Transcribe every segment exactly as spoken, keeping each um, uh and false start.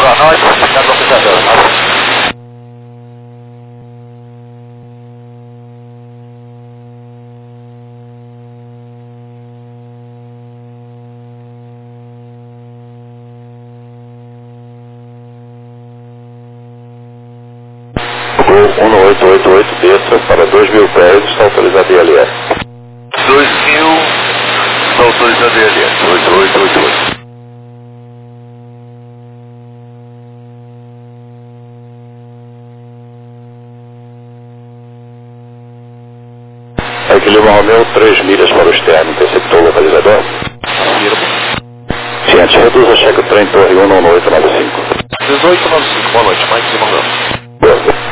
boa noite, obrigado, localizador. Gol um oito oito oito, desça para dois mil pés, está autorizado I L S. dois mil, está autorizado I L S, oito oito oito oito. Aí que Lima Romeu, três milhas para o externo, interceptou o localizador. Ciente, reduz a cheque trem Torre um um oito nove cinco. dezoito nove cinco, boa noite, Mike Lima Romeu. Boa.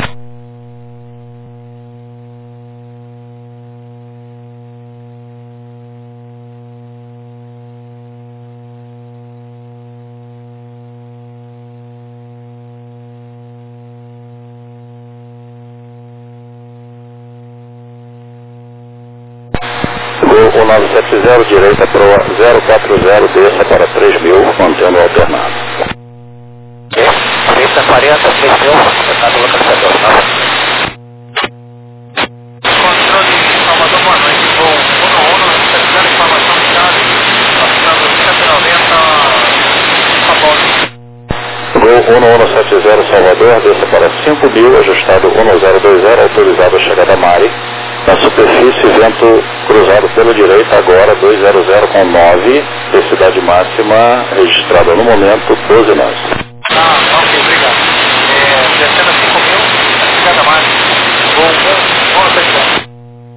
Gol um nove sete zero, direita proa zero quatro zero, desça para três mil, mantendo alternado. trinta quarenta, três mil, obrigado, localizador. Controle de Salvador, boa noite. Voo um um um, recebendo informação de chave, passando cento e noventa, São Paulo. Gol um um sete zero, Salvador, desça para cinco mil, ajustado um zero dois zero, autorizado a chegada a Mari. Na superfície, vento cruzado pela direita, agora dois zero zero com nove, velocidade máxima registrada no momento, doze nós. Ah, ok, obrigado. É, descendo a cinco mil, obrigado, Márcio. Voo um um sete zero.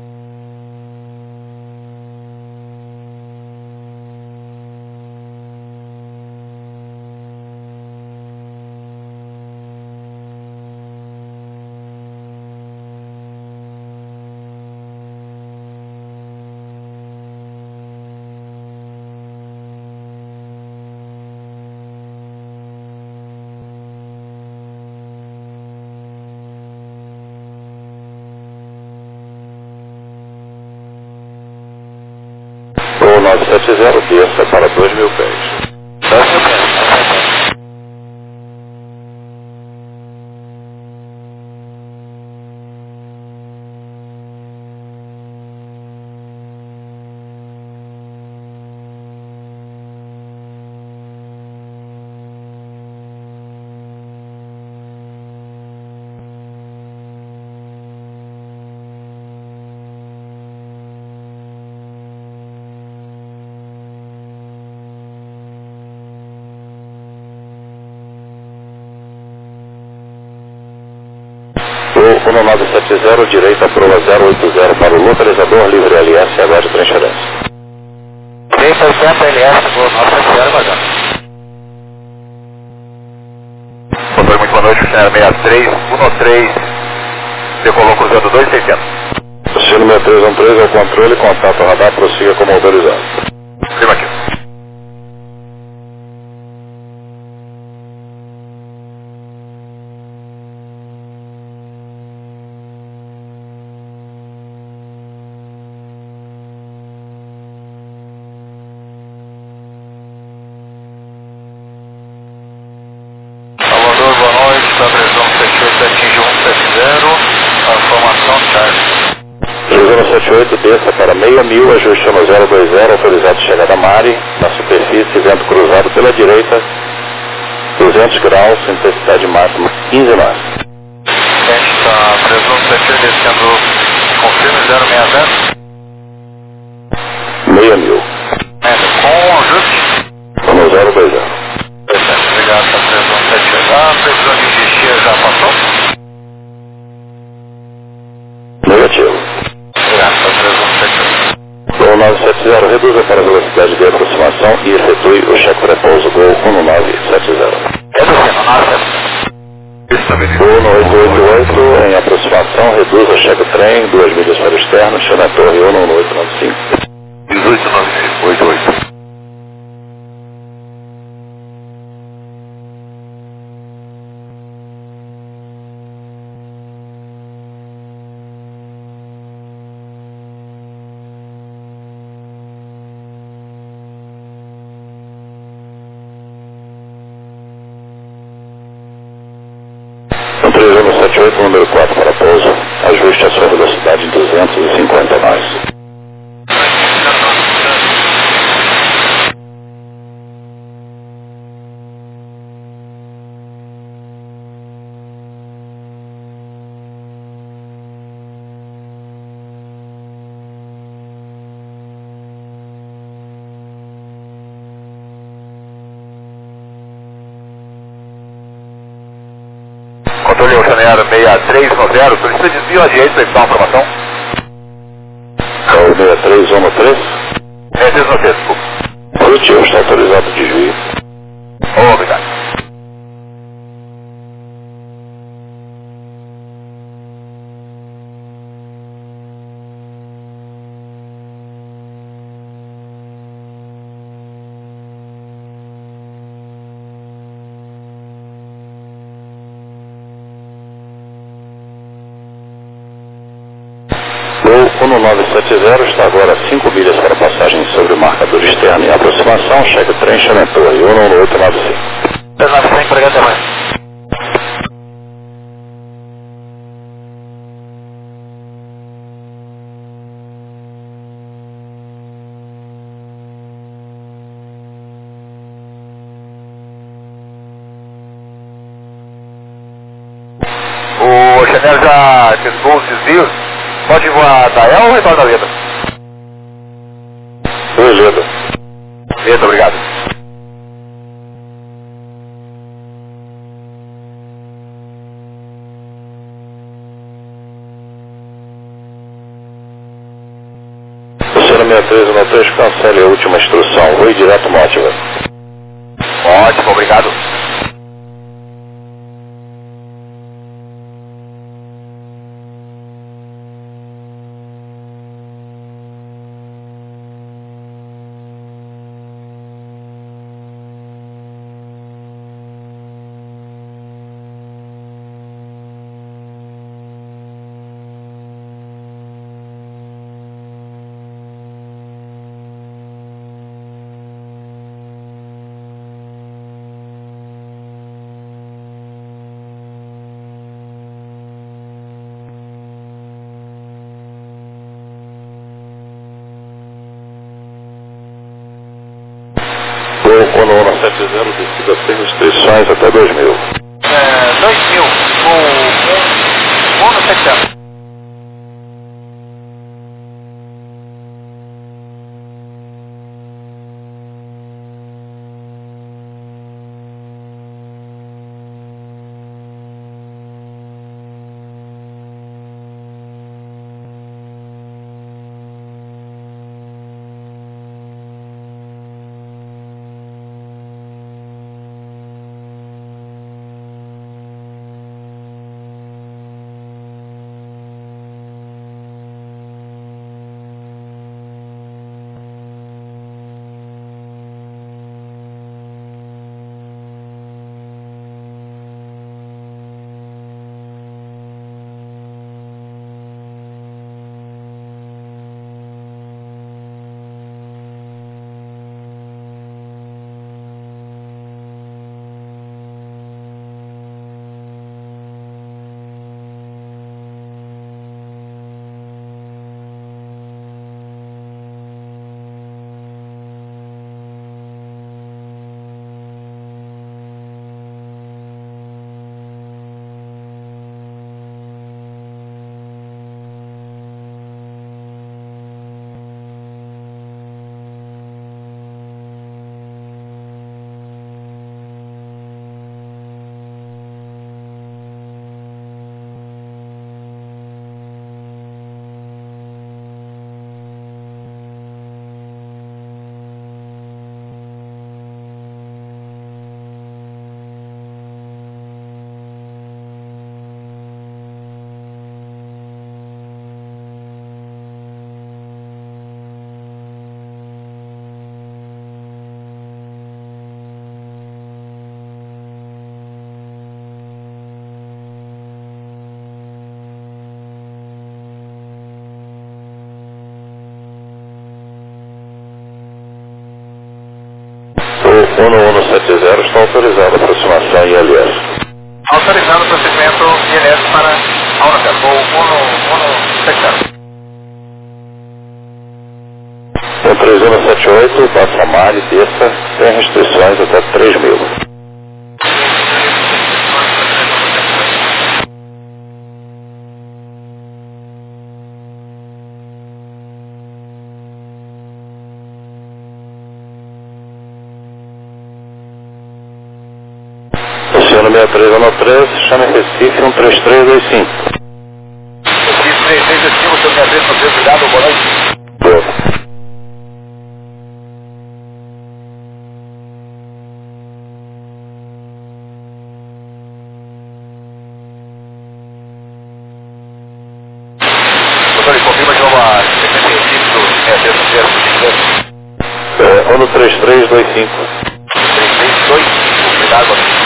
Gol nove sete zero, desça para dois mil pés. dois mil pés. Gol um nove sete zero, direita proa zero oito zero para o localizador, livre L S, agora de transferência. trinta e sete L S, voo nove sete zero, vazão. Controle, muito boa noite, oceano sessenta e três, um três, decolou cruzando dois seiscentos. Destino seis três um três, ao controle, contato radar, prossiga como autorizado. Clima aqui. Salvador, boa noite, da previsão sete oito atinge um sete zero, a formação Charlie. Previsão sete oito, desça para meia mil, ajuste no zero dois zero, autorizado chegada a Mari. Na superfície, vento cruzado pela direita, duzentos graus, intensidade máxima quinze nós. Esta previsão sete oito descendo, confirme zero seis zero. Meia mil. É, com ajuste. No zero dois zero. Perfeito, obrigado pela previsão sete oito. A previsão de descia já passou? Negativo. Obrigado pela previsão sete oito. Gol nove sete zero, reduza para a velocidade de aproximação e efetue o cheque pré-pouso Gol um nove sete zero. Reduzindo, nove sete zero. Gol no oito oito oito, em aproximação, reduza o cheque trem, duas milhas para o externo, chama a torre um um oito nove cinco. dezoito nove cinco oito oito. sete oito, número quatro para pouso. Ajuste a sua velocidade em duzentos e cinquenta nós. Controle Oceaneiro seis três um zero, solicita desvio à direita para evitar uma formação. É o seis três um três? É, seis um três, desculpa. Positivo, está autorizado o desvio. Oh, obrigado. O um nove sete zero está agora a cinco milhas para passagem sobre o marcador externo em aproximação. Cheque trem Xanentor e um oito nove cinco. três nove cinco, obrigado, até mais. O Oceaneiro já testou os desvios. Pode voar da E L ou retorna da letra? Oi, Leda. Letra, obrigado. Oceano seis três um três, cancele a última instrução. Oi, direto Mótiva. Ótimo, obrigado. O um sete zero decida sem restrições até dois mil. É, dois mil, o um sete zero. O um um sete zero está autorizado a aproximação I L S. Autorizando o procedimento I L S para a UNOCEL, voo um um sete zero. O três um sete oito, passa Mari, desça, sem restrições até três mil. Oceano sessenta e três um três, chame Recife um três três dois cinco. Recife três três dois cinco, seu três três, obrigado, boa noite. Boa. Doutor, confirma de novo a sequência Recife do sessenta e três um três. É, um três três dois cinco. três três dois cinco, obrigado, boa noite.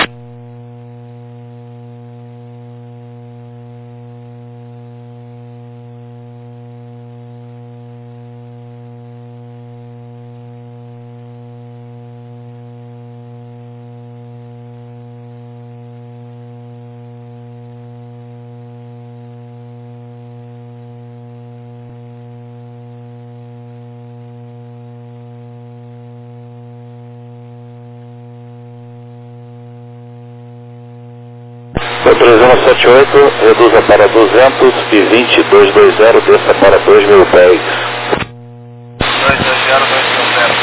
O três um sete oito, reduza para duzentos e vinte, duzentos e vinte, desça para dois mil pés. dois dois zero, dois mil zero.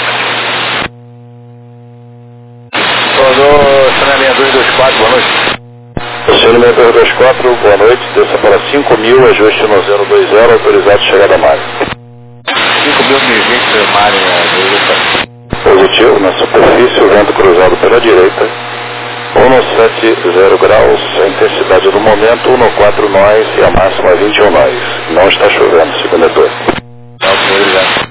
Rodou, Chanel dois dois quatro, boa noite. Oceano sessenta e dois dois quatro, boa noite, desça para cinco mil, ajuste no zero dois zero, autorizado chegada a Mari. cinco mil e vinte, Mari, né? Positivo na superfície, o vento cruzado pela direita, um sete zero graus, a intensidade do momento um quatro nós e a máxima vinte e um nós. Não está chovendo, segundo a torre. Ok, obrigado.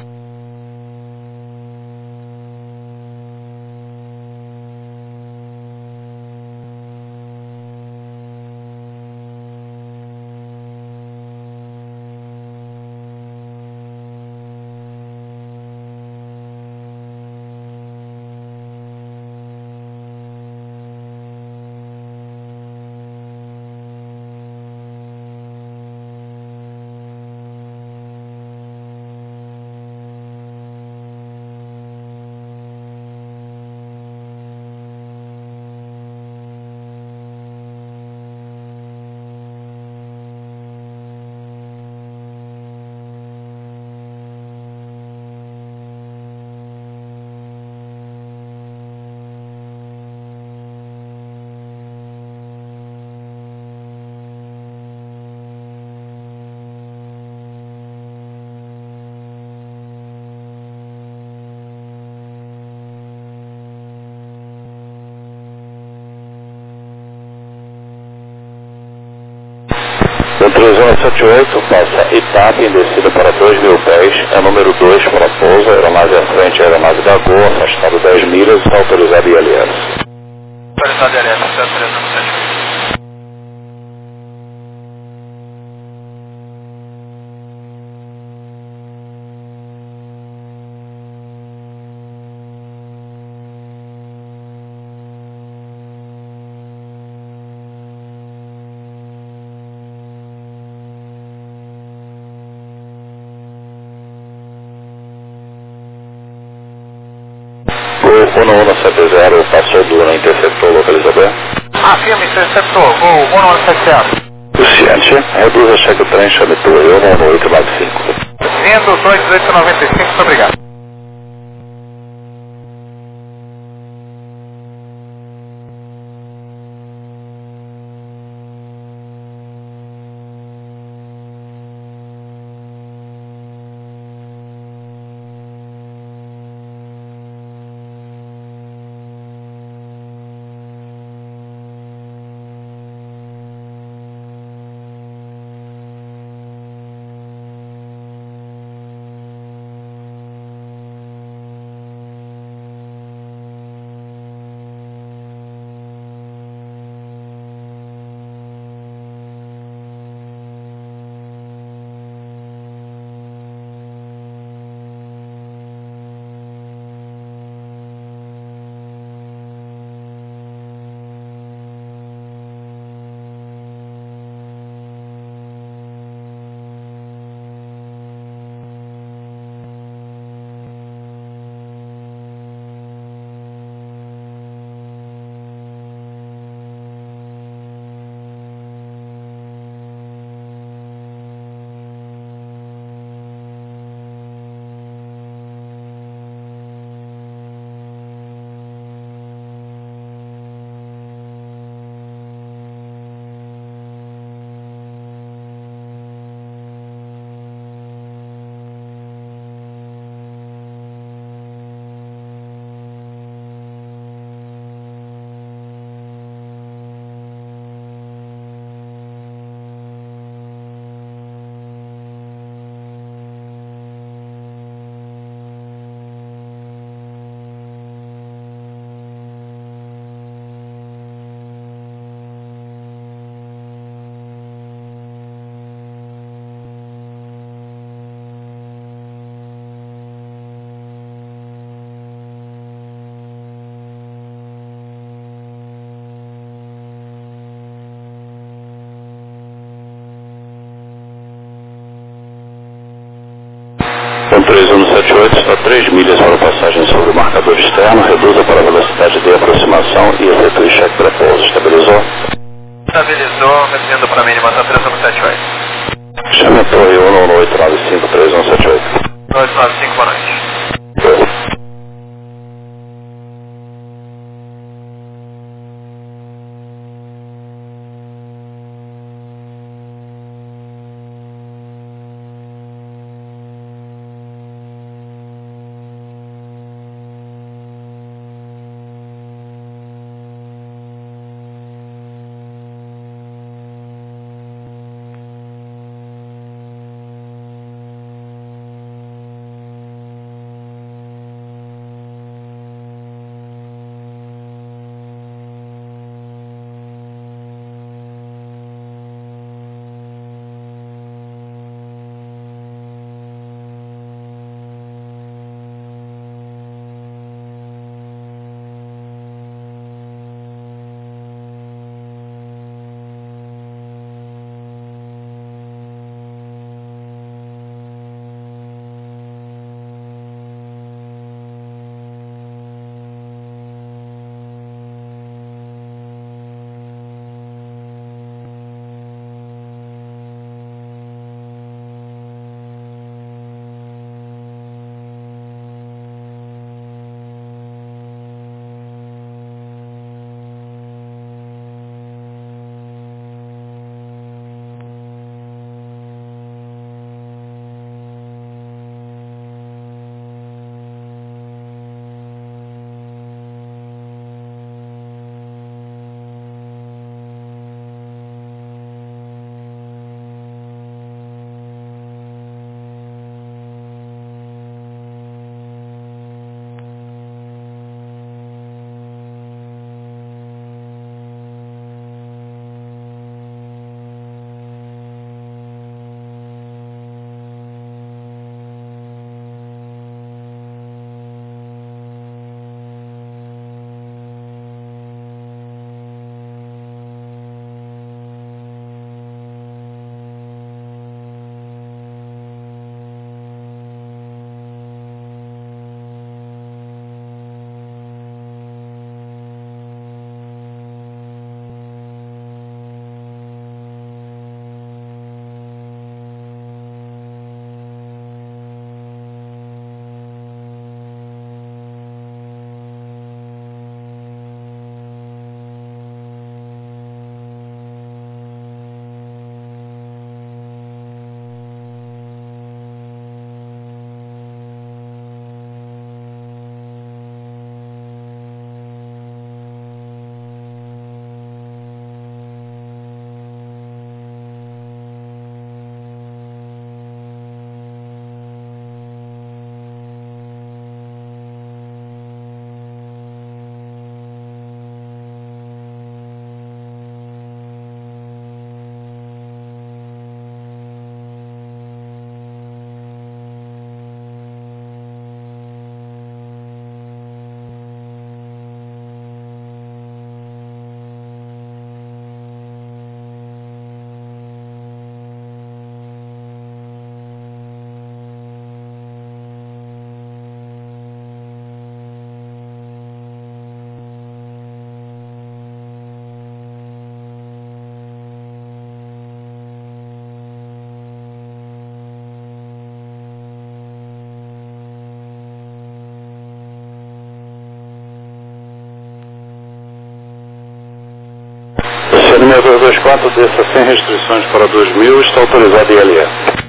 O três um sete oito passa Itap em descida para dois mil pés, é número dois para pouso, aeronave à frente, aeronave da Gol, afastado dez milhas, autorizado I L S. Autorizado I L S, três um sete oito. O um um sete zero passou Duna, interceptou, localizador. Afirme, interceptor, voo um um sete zero. O Ciente, reduza cheque o trem, chame torre um um oito nove cinco. Vindo dois oito nove cinco, muito obrigado. três milhas para passagem sobre o marcador externo, reduza para a velocidade de aproximação e efetue cheque pré-pouso. Estabilizou? Estabilizou, reduzindo para mínima, tá três um sete oito. Chame a torre um um oito nove cinco três um sete oito. dois nove cinco, boa noite. Número dois dois quatro, desça sem restrições para dois mil, está autorizado I L E.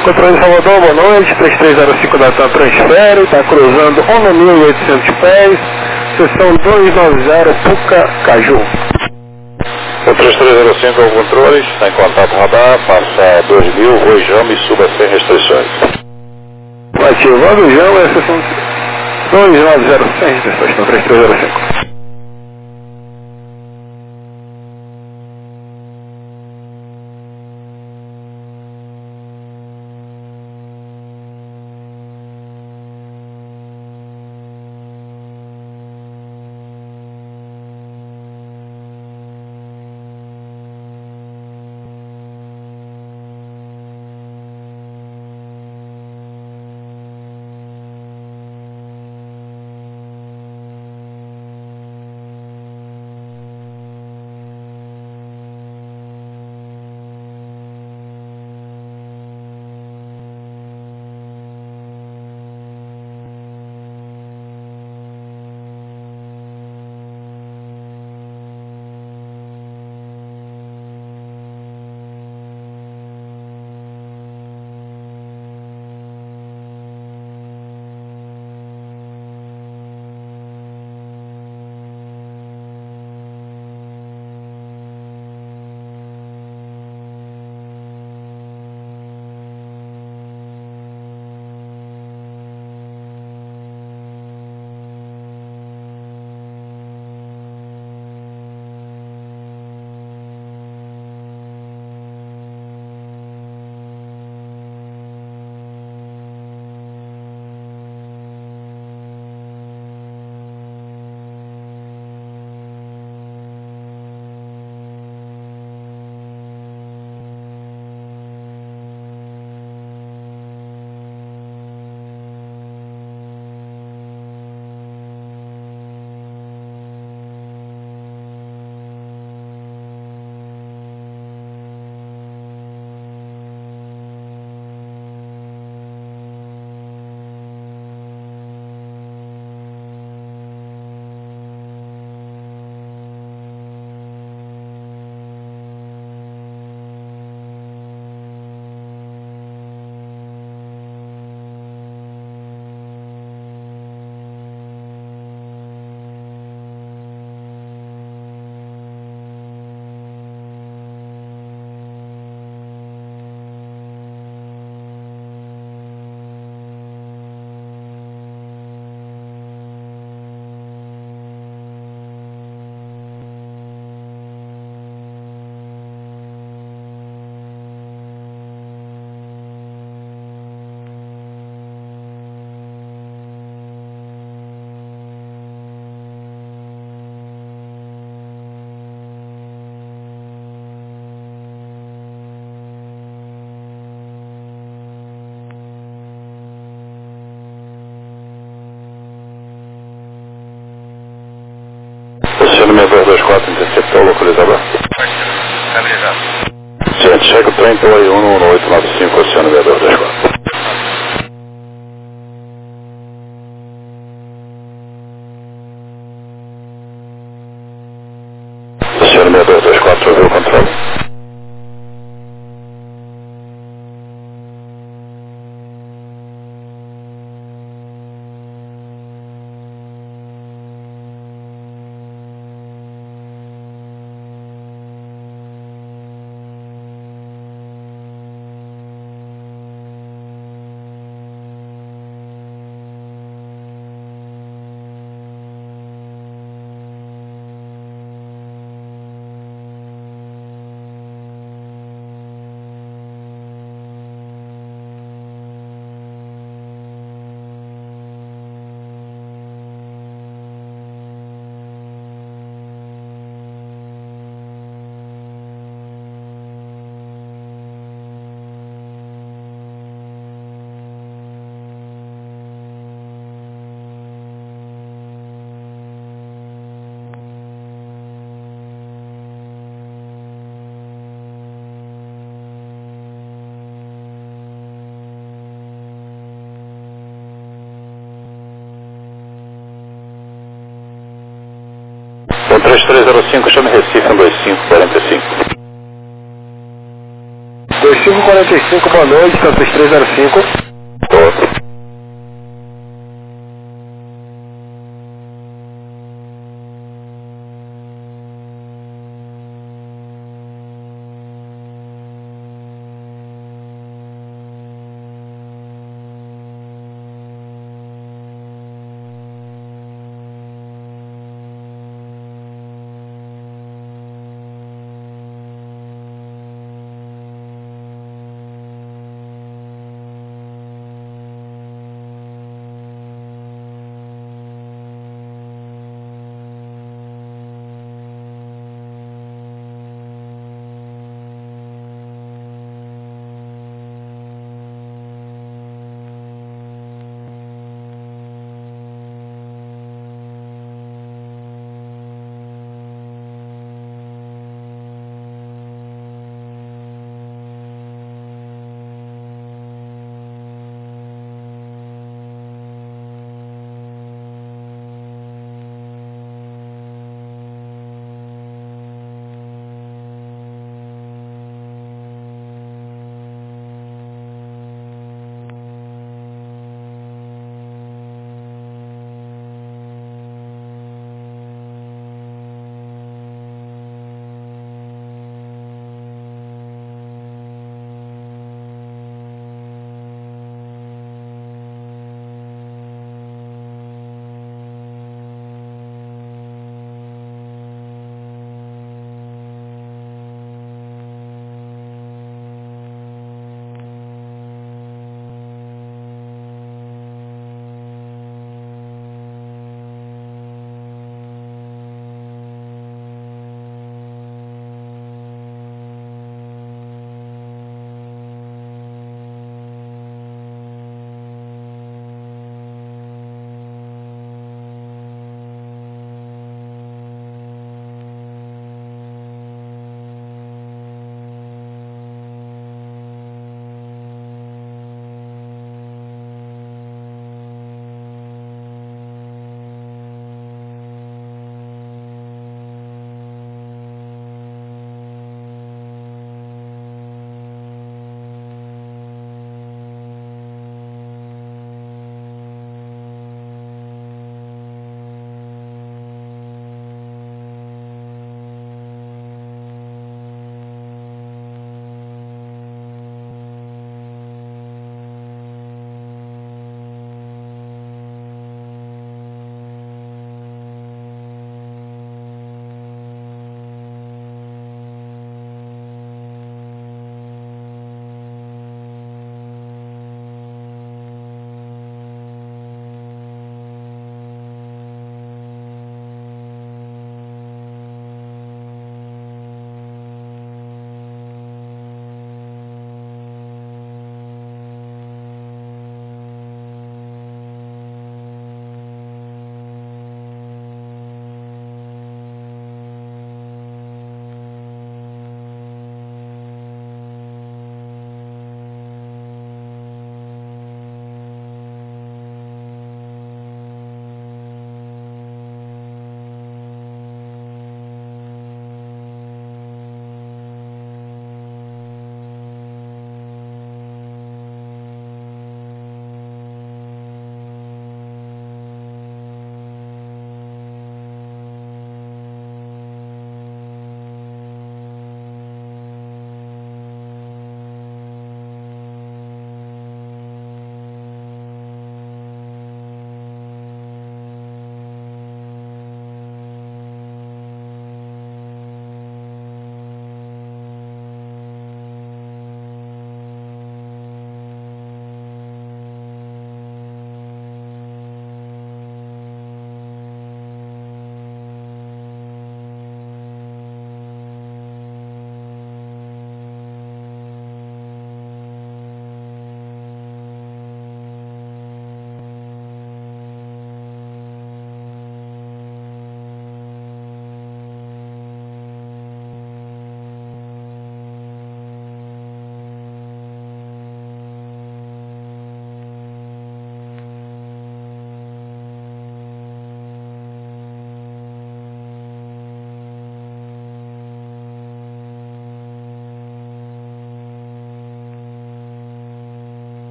Controle de Salvador, boa noite, três três zero cinco da TAM transfere, está cruzando um mil e oitocentos pés, seção duzentos e noventa, Puca, Caju. O três três zero cinco é o controle, está em contato radar, passa dois mil, Rojão e suba sem restrições. Ativando o Jão, é a seção duzentos e noventa, sem restrições, no três três zero cinco. Oceano seis dois quatro, interceptou, localizador. Estabilizado. Gente, chega o trem pelo I um no oito nove cinco, Oceano seis dois quatro. Oceano seis dois quatro, ouviu o controle. O três três zero cinco, chame Recife um dois cinco quatro cinco. dois cinco quarenta e cinco, boa noite, três três zero cinco. Outro.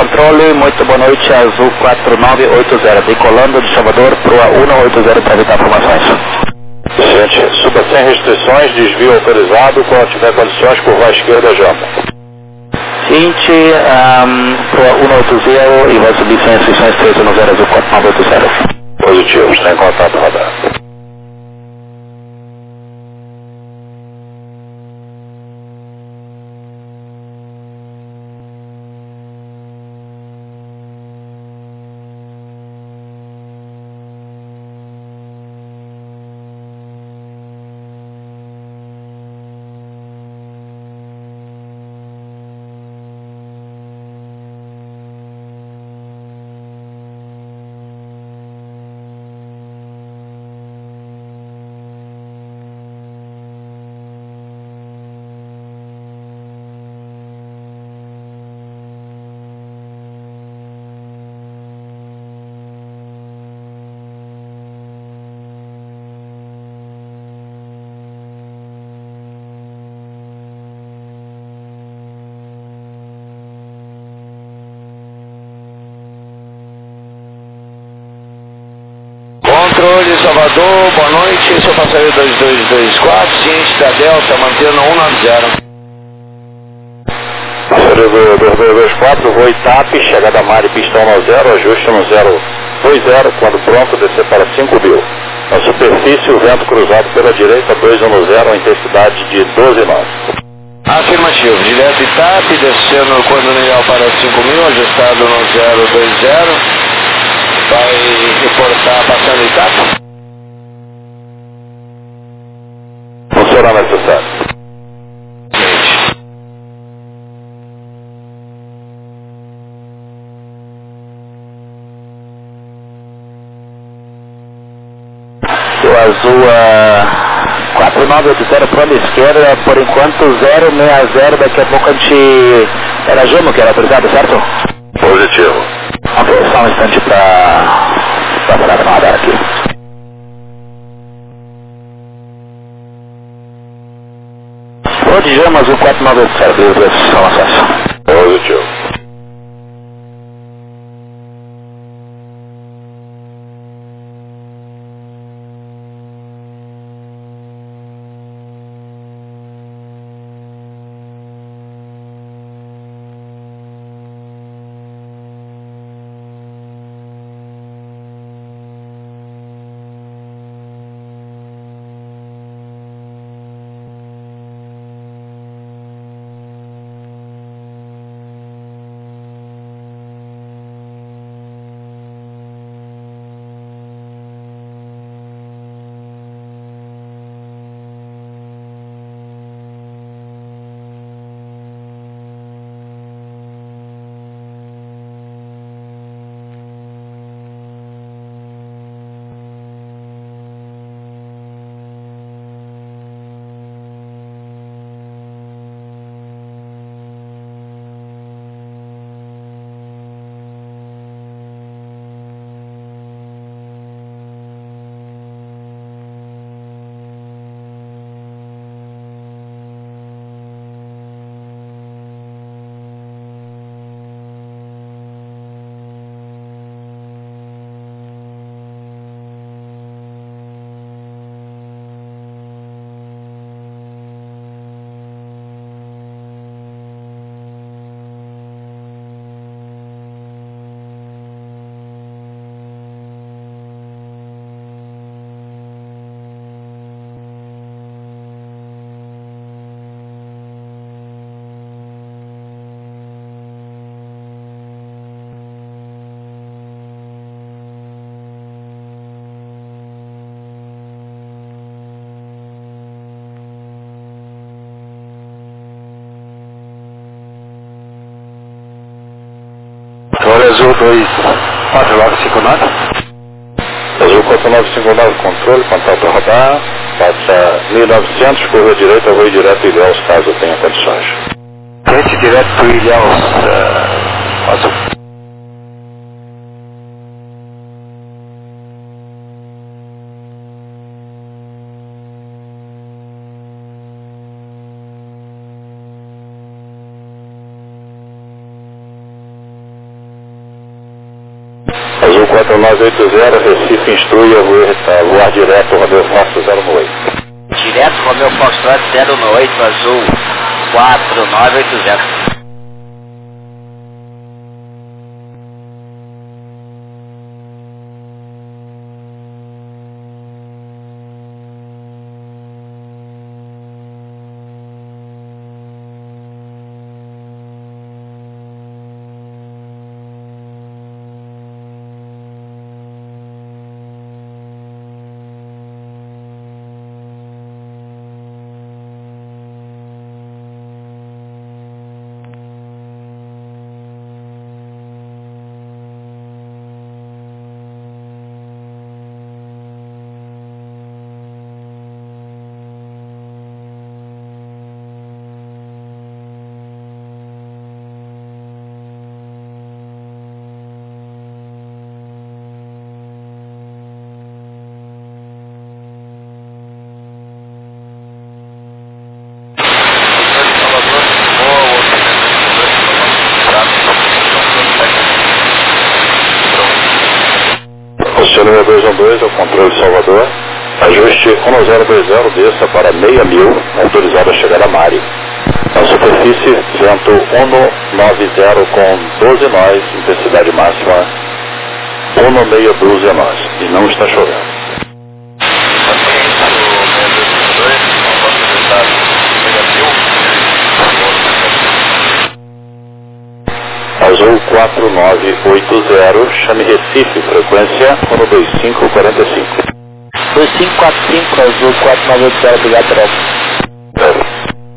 controle, muito boa noite, Azul quatro nove oito zero, decolando de Salvador, Proa um oito zero para evitar formações. Gente, suba sem restrições, desvio autorizado, quando tiver condições, curva à esquerda, jamba. Seguinte, um, Proa um oito zero e vai subir sem restrições três um zero, Azul quatro nove oito zero. Positivo, está em contato, radar. Controle Salvador, boa noite, sou passageiro dois dois dois quatro, ciente da Delta, mantendo um nove zero. Passageiro do dois dois dois quatro, voo TAP, chegada Mari, pistão no zero, ajuste no zero dois zero, quando pronto, descer para cinco mil. Na superfície, o vento cruzado pela direita, dois um zero, intensidade de doze nove. Afirmativo, direto e TAP, descendo quando legal para cinco mil, ajustado no zero dois zero. Vai reportar passando em TAP? Não será necessário. O Azul uh, quatro nove oito zero para a esquerda, por enquanto zero seis zero, daqui a pouco a gente... Era Jamo que era autorizado, certo? Positivo. Ok, só um instante para para parar no radar aqui. O de Jamo, Azul quatro nove oito zero, beleza, só acesso. Positivo. Olha, Azul dois quatro nove cinco nove. Azul quatro nove cinco nove, controle, contato radar, passa mil e novecentos, curva direita, voo direto Ilhéus, caso tenha condições. Frente direto para o Ilhéus, uh, Azul. quatro nove oito zero, Recife instrui a voar, voar direto, Romeu Fox zero um oito. Direto, Romeu Foxtrot zero um oito, azul quatro nove oito zero. Oceano dois um dois, ao controle de Salvador, ajuste um zero dois zero, desça para meia mil, autorizado a chegar a Mari. Na superfície, vento um nove zero com doze nós, intensidade máxima um seis um doze nós, e não está chovendo. Azul quatro nove oito zero, chame Recife, frequência um dois cinco quatro cinco. dois cinco quatro cinco, azul quatro nove oito zero, obrigado, Trevor.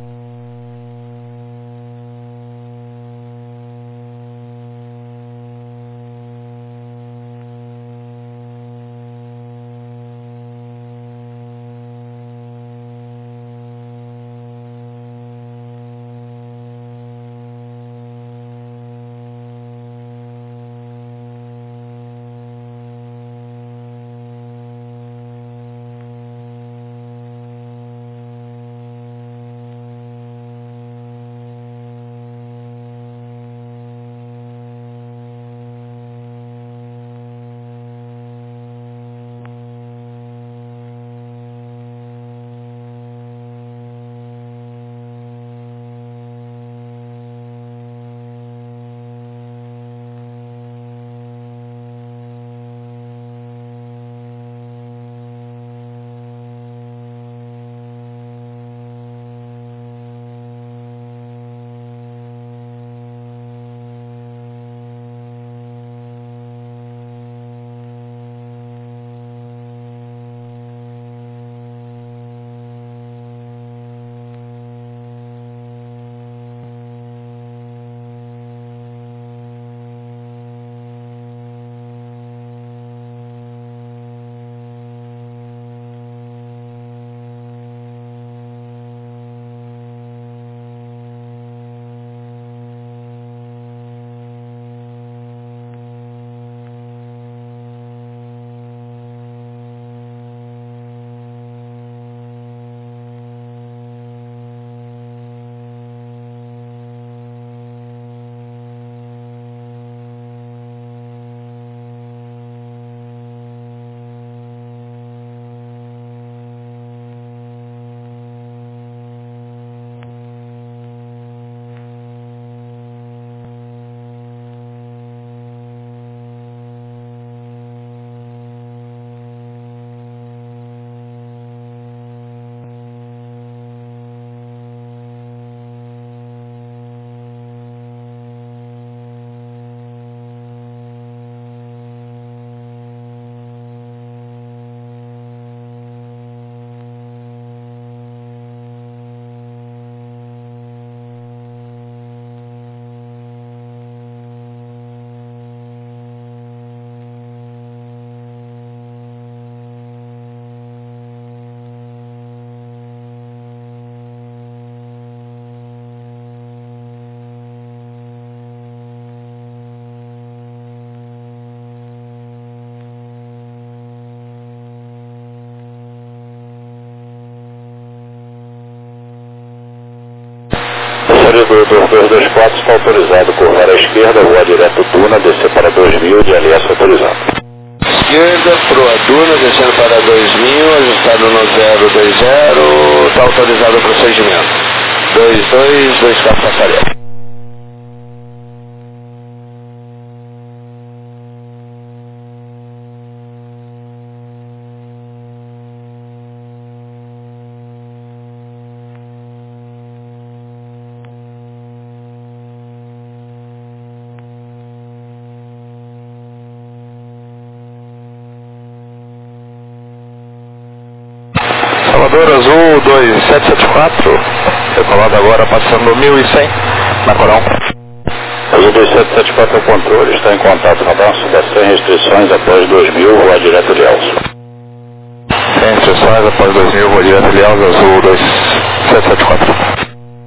Série do dois dois quatro está autorizado, correr à esquerda, voar direto Duna, descer para dois mil, de L S autorizado. esquerda, proa Duna, descendo para dois mil, ajustado no zero dois zero, está autorizado o procedimento. dois dois, dois K passarela. Salvador Azul dois sete sete quatro, decolado agora passando mil e cem na Coral. Azul dois sete sete quatro ao controle, está em contato radar, suba sem restrições após dois mil, voa direto de Elso. Sem restrições após dois mil, voa direto de Elso, Azul dois sete sete quatro.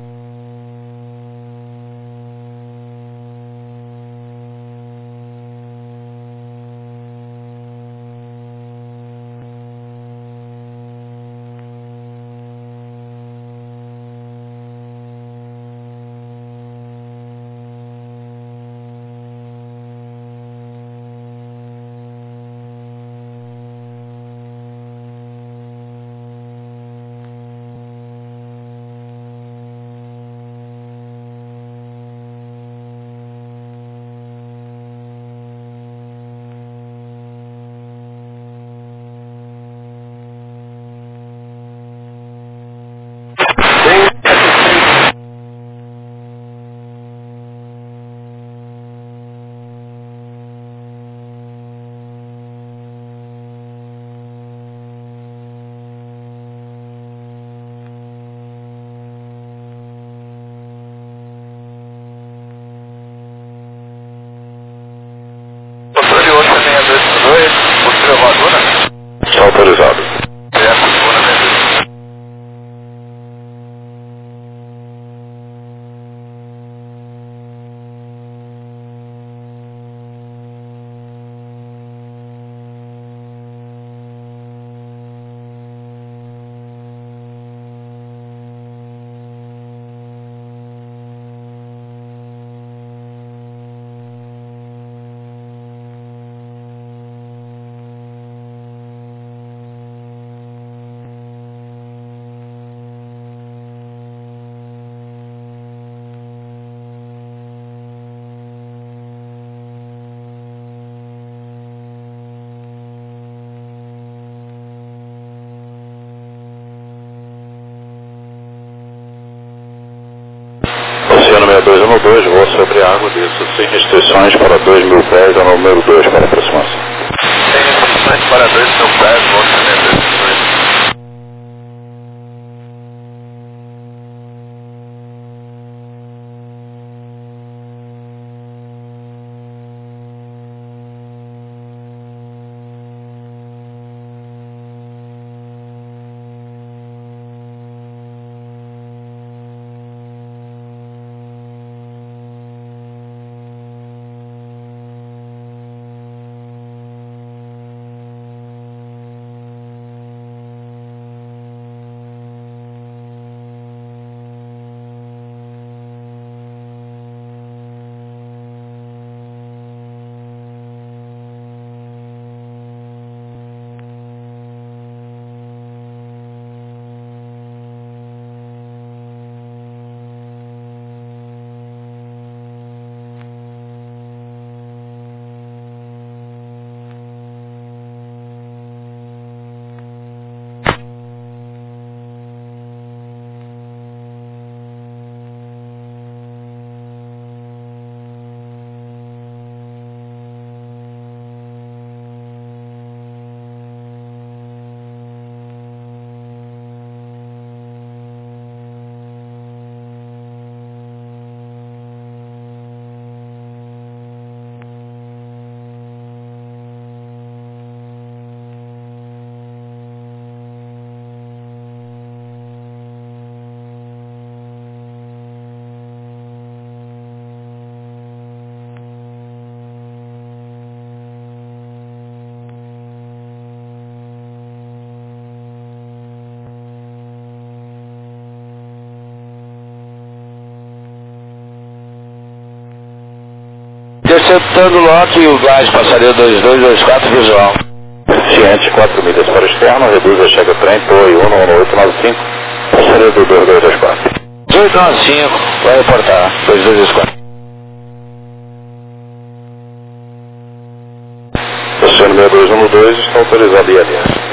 Está autorizado. Oceano seis dois um dois, voo sobre água, desço sem restrições para dois mil pés, ao número dois para aproximação. Sem restrições para dois mil pés, voo sobre dois mil dois. Interceptando o lote e o gás passaria dois dois dois quatro visual. Ciente, quatro milhas para o externo, reduz a chega trem, Toei um um oito nove cinco, passaria do dois dois dois quatro. oito nove cinco, vai reportar, dois dois dois quatro. Oceano seis dois um dois, está autorizado I L S.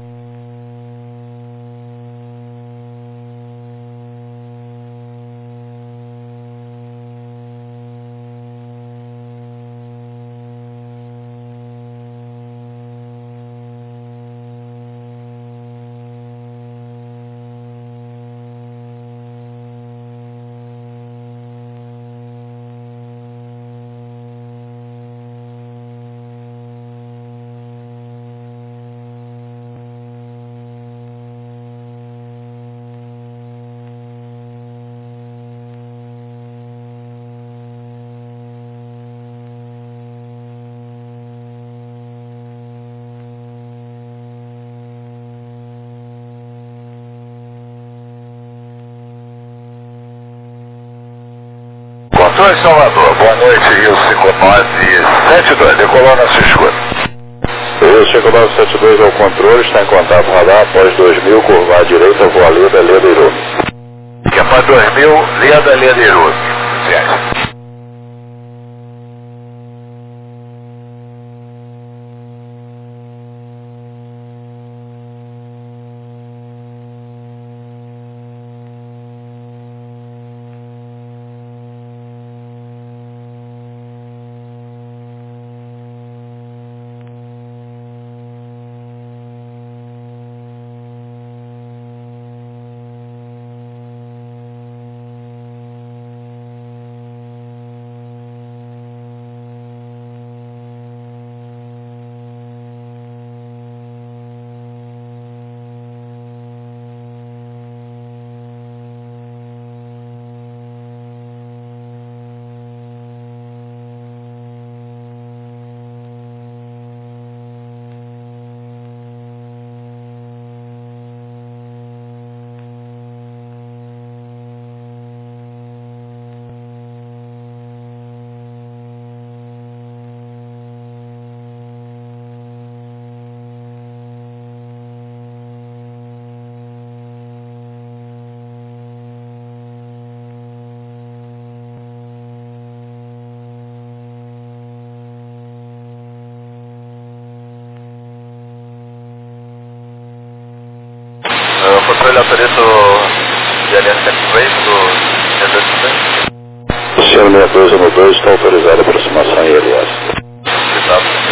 Controle Salvador, boa noite, Rio cinco nove sete dois, decolou na sua escuta. Rio cinco nove sete dois ao controle, está em contato radar, após dois mil, curvar à direita, voa Leda, Leda Irume. Que é para dois mil, Leda, Leda Irume. Certo. O controle autoriza o I L S cento e três do seis dois três. Oceano seis dois um dois, está autorizado a aproximação I L S. Exato.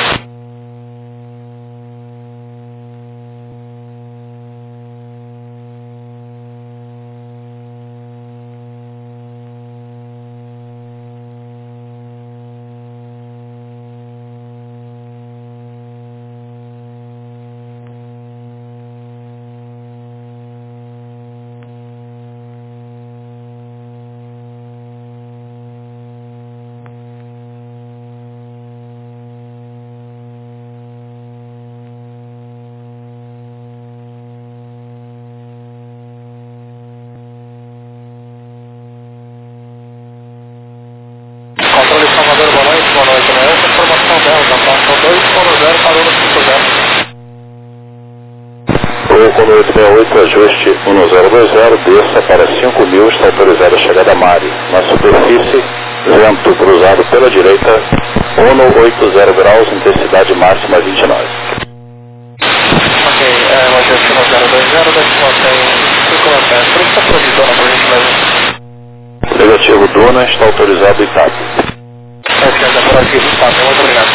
Controle Salvador, boa noite, boa noite. Essa informação dela, da parte dois um zero, parou no cinco zero. O com oito seis oito, ajuste um zero dois zero, desça para cinco mil, está autorizado a chegada a Mari. Na superfície, vento cruzado pela direita, um oito zero graus, intensidade máxima vinte e nove. Ok, é o ajuste um zero dois zero, daqui mantém cinco lanternas. Por isso está provisão na gentileza. Negativo Duna, está autorizado Itape. É, esquerda por aqui, tá, muito obrigado.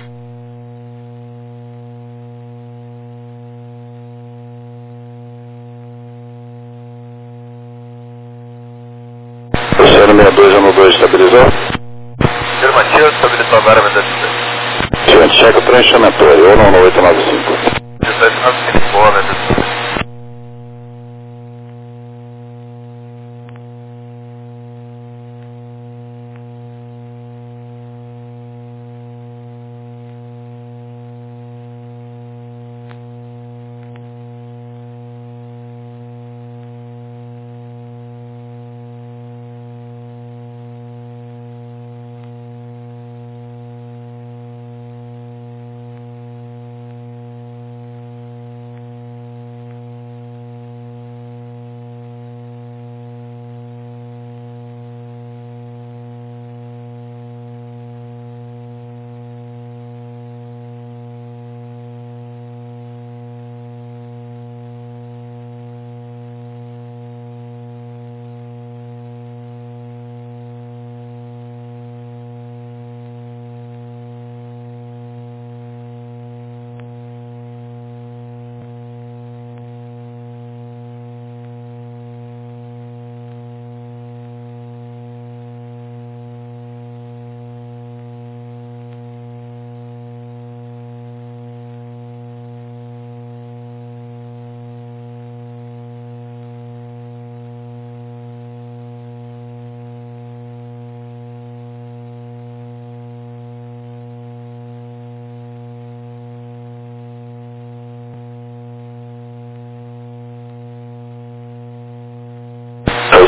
Oceano seis dois um dois estabilizou. Afirmativo, estabilizou agora, vai dar Ciente, checa o preenchimento, um oito nove cinco. dezoito nove cinco, boa, vai dar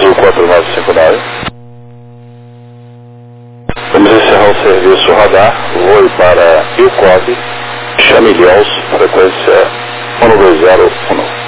Brasil quatro nove cinco nove. Vamos encerrar o serviço radar, voe para Ilkov, Chamilhões, frequência um dois zero um.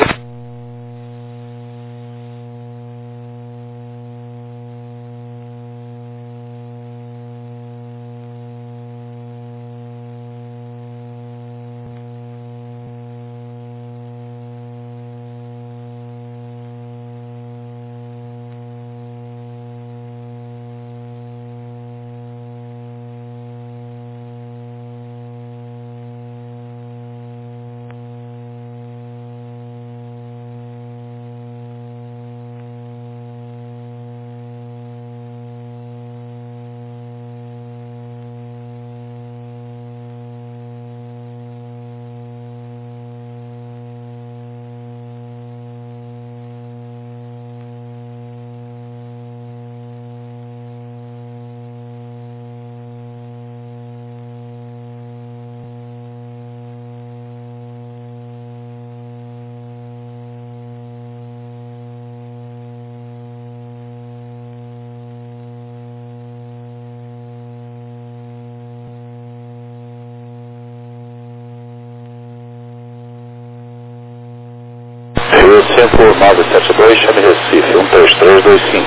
Centro nove sete dois, chame Recife, um três três dois cinco.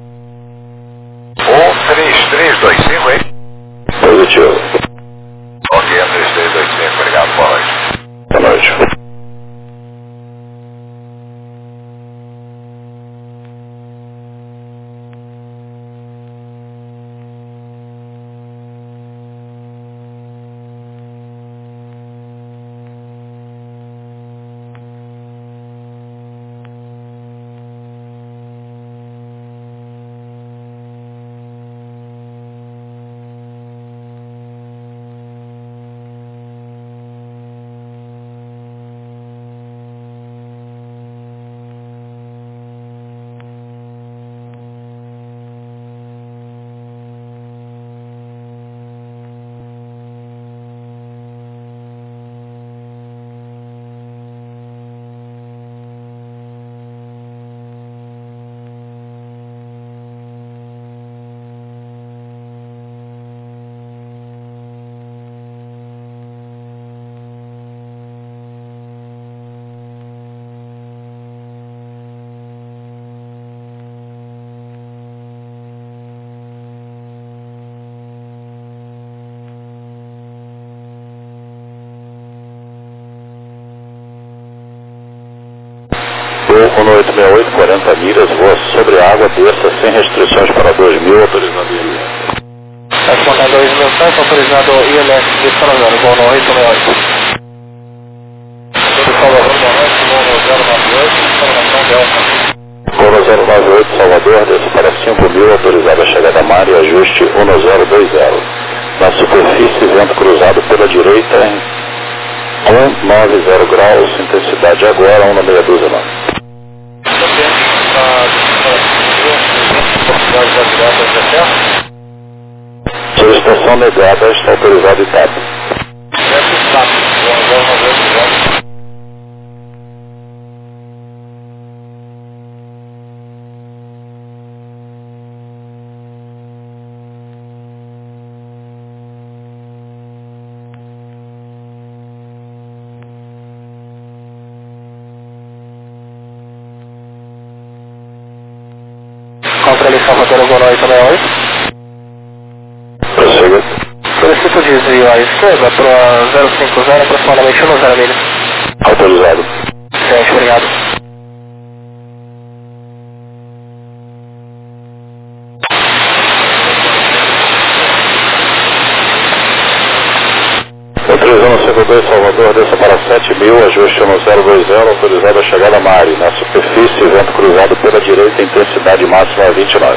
um três três dois cinco, hein? Positivo. Ok, um três três dois cinco, obrigado, boa noite. Boa noite. um oito seis oito, quarenta milhas, voa sobre a água, desça sem restrições para dois mil, autorizando I L S. Respondendo dois mil, está autorizado I L S de Salvador, voo no oito seis oito. De Salvador, boa noite, voo no zero nove oito, informação Delta. Voo no zero nove oito, Salvador, desça para cinco mil, autorizado a chegada à mar e ajuste um zero dois zero. Na superfície, vento cruzado pela direita em um nove zero graus, intensidade agora um seis dois nove. Solicitação negada, está autorizado e TAP. Controle Salvador, boa noite, seis oito. Prossiga. Solicito desvio à esquerda para zero cinco zero, aproximadamente um zero milha. Autorizado. Gente, obrigado. Autorizando o cinco dois Salvador, desça para sete mil, ajuste um zero dois zero, autorizado a chegada a Mari. Na superfície, vento cruzado pela direita, intensidade máxima vinte e nove.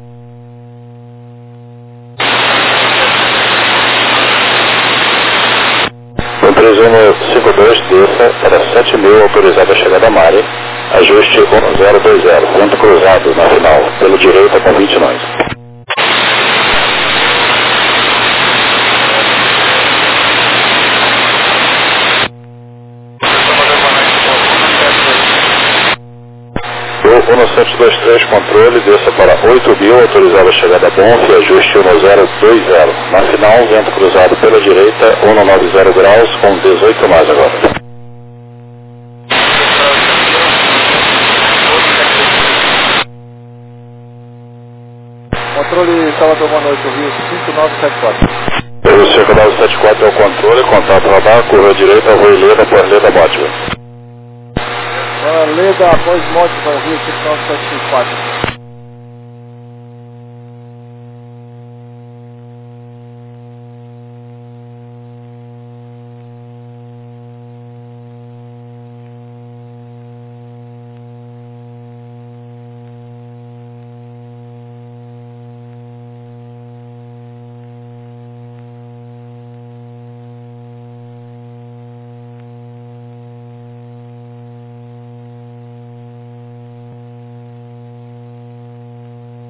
Autorizando cinco dois, desça para sete mil, autorizado a chegada a Mari. Ajuste um zero dois zero, vento cruzado na final, pela direita com vinte e nove. Uno sete dois três, controle, desça para oito mil, autorizado a chegada a Bonf, ajuste um zero dois zero. Na final, vento cruzado pela direita, cento e noventa graus, com dezoito nós agora. Controle Salvador, boa noite, Rio cinco nove sete quatro. Rio cinco nove sete quatro é o controle, contato radar, curva direita, rua Leda, após Leda Mótiva. Leda, após Mótiva, Rio cinco nove sete quatro.